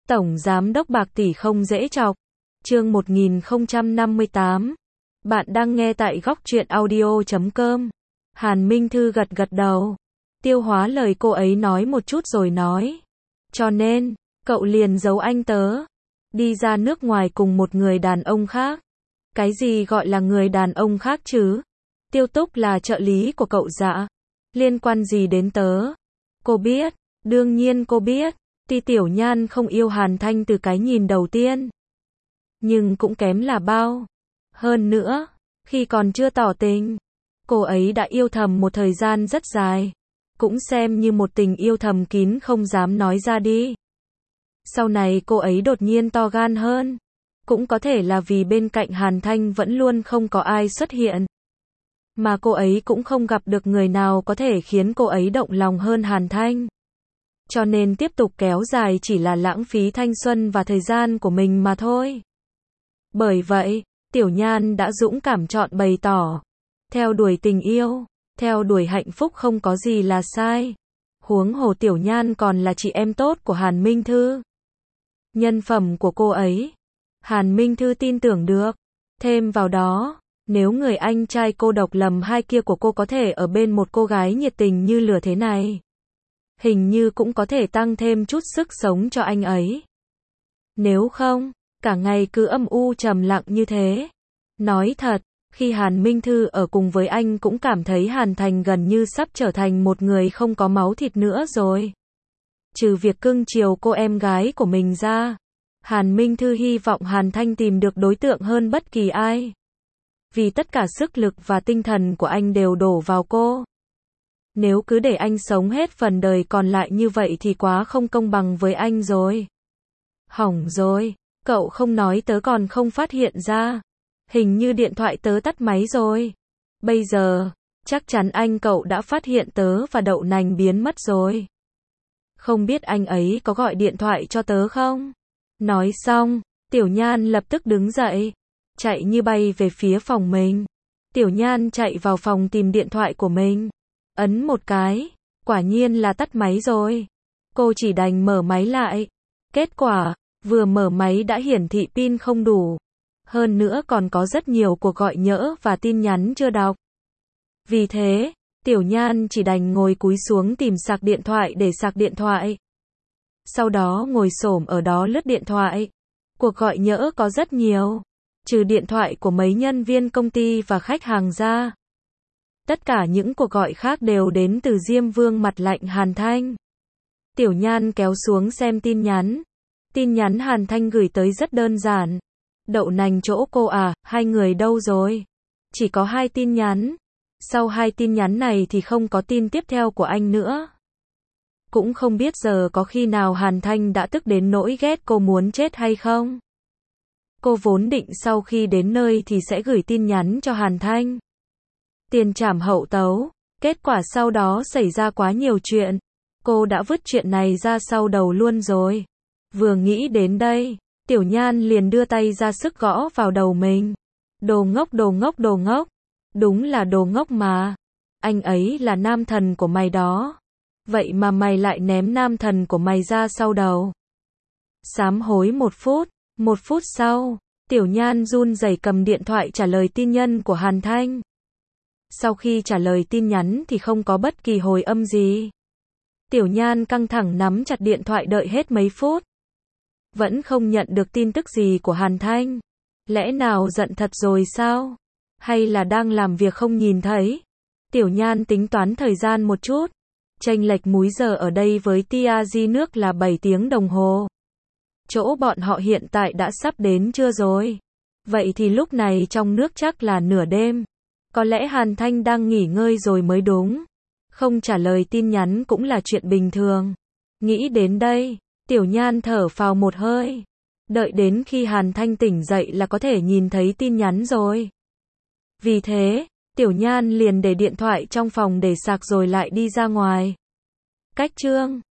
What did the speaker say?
Tổng Giám đốc bạc tỷ không dễ chọc. Chương 1058. Bạn đang nghe tại góc truyện audio.com. Hàn Minh Thư gật gật đầu. Tiêu hóa lời cô ấy nói một chút rồi nói. Cho nên, cậu liền giấu anh tớ. Đi ra nước ngoài cùng một người đàn ông khác. Cái gì gọi là người đàn ông khác chứ? Tiêu Túc là trợ lý của cậu dạ. Liên quan gì đến tớ? Cô biết, đương nhiên cô biết. Ti Tiểu Nhan không yêu Hàn Thanh từ cái nhìn đầu tiên. Nhưng cũng kém là bao. Hơn nữa, khi còn chưa tỏ tình, cô ấy đã yêu thầm một thời gian rất dài. Cũng xem như một tình yêu thầm kín không dám nói ra đi. Sau này cô ấy đột nhiên to gan hơn. Cũng có thể là vì bên cạnh Hàn Thanh vẫn luôn không có ai xuất hiện. Mà cô ấy cũng không gặp được người nào có thể khiến cô ấy động lòng hơn Hàn Thanh. Cho nên tiếp tục kéo dài chỉ là lãng phí thanh xuân và thời gian của mình mà thôi. Bởi vậy, Tiểu Nhan đã dũng cảm chọn bày tỏ. Theo đuổi tình yêu, theo đuổi hạnh phúc không có gì là sai. Huống hồ Tiểu Nhan còn là chị em tốt của Hàn Minh Thư. Nhân phẩm của cô ấy, Hàn Minh Thư tin tưởng được. Thêm vào đó, nếu người anh trai cô độc lầm hai kia của cô có thể ở bên một cô gái nhiệt tình như lửa thế này, hình như cũng có thể tăng thêm chút sức sống cho anh ấy. Nếu không, cả ngày cứ âm u trầm lặng như thế. Nói thật, khi Hàn Minh Thư ở cùng với anh cũng cảm thấy Hàn Thành gần như sắp trở thành một người không có máu thịt nữa rồi. Trừ việc cưng chiều cô em gái của mình ra, Hàn Minh Thư hy vọng Hàn Thanh tìm được đối tượng hơn bất kỳ ai. Vì tất cả sức lực và tinh thần của anh đều đổ vào cô. Nếu cứ để anh sống hết phần đời còn lại như vậy thì quá không công bằng với anh rồi. Hỏng rồi, cậu không nói tớ còn không phát hiện ra. Hình như điện thoại tớ tắt máy rồi. Bây giờ, chắc chắn anh cậu đã phát hiện tớ và đậu nành biến mất rồi. Không biết anh ấy có gọi điện thoại cho tớ không? Nói xong, Tiểu Nhan lập tức đứng dậy, chạy như bay về phía phòng mình. Tiểu Nhan chạy vào phòng tìm điện thoại của mình. Ấn một cái, quả nhiên là tắt máy rồi. Cô chỉ đành mở máy lại. Kết quả, vừa mở máy đã hiển thị pin không đủ. Hơn nữa còn có rất nhiều cuộc gọi nhỡ và tin nhắn chưa đọc. Vì thế, Tiểu Nhan chỉ đành ngồi cúi xuống tìm sạc điện thoại để sạc điện thoại. Sau đó ngồi xổm ở đó lướt điện thoại. Cuộc gọi nhỡ có rất nhiều. Trừ điện thoại của mấy nhân viên công ty và khách hàng ra. Tất cả những cuộc gọi khác đều đến từ Diêm Vương mặt lạnh Hàn Thanh. Tiểu Nhan kéo xuống xem tin nhắn. Tin nhắn Hàn Thanh gửi tới rất đơn giản. Đậu nành chỗ cô à, hai người đâu rồi? Chỉ có 2 tin nhắn. Sau 2 tin nhắn này thì không có tin tiếp theo của anh nữa. Cũng không biết giờ có khi nào Hàn Thanh đã tức đến nỗi ghét cô muốn chết hay không? Cô vốn định sau khi đến nơi thì sẽ gửi tin nhắn cho Hàn Thanh. Tiền trảm hậu tấu. Kết quả sau đó xảy ra quá nhiều chuyện. Cô đã vứt chuyện này ra sau đầu luôn rồi. Vừa nghĩ đến đây, Tiểu Nhan liền đưa tay ra sức gõ vào đầu mình. Đồ ngốc đồ ngốc đồ ngốc. Đúng là đồ ngốc mà. Anh ấy là nam thần của mày đó. Vậy mà mày lại ném nam thần của mày ra sau đầu. Sám hối 1 phút. 1 phút sau, Tiểu Nhan run rẩy cầm điện thoại trả lời tin nhắn của Hàn Thanh. Sau khi trả lời tin nhắn thì không có bất kỳ hồi âm gì. Tiểu Nhan căng thẳng nắm chặt điện thoại đợi hết mấy phút. Vẫn không nhận được tin tức gì của Hàn Thanh. Lẽ nào giận thật rồi sao? Hay là đang làm việc không nhìn thấy? Tiểu Nhan tính toán thời gian một chút. Chênh lệch múi giờ ở đây với Tiazi nước là 7 tiếng đồng hồ. Chỗ bọn họ hiện tại đã sắp đến trưa rồi. Vậy thì lúc này trong nước chắc là nửa đêm. Có lẽ Hàn Thanh đang nghỉ ngơi rồi mới đúng. Không trả lời tin nhắn cũng là chuyện bình thường. Nghĩ đến đây, Tiểu Nhan thở phào một hơi. Đợi đến khi Hàn Thanh tỉnh dậy là có thể nhìn thấy tin nhắn rồi. Vì thế, Tiểu Nhan liền để điện thoại trong phòng để sạc rồi lại đi ra ngoài. Cách chương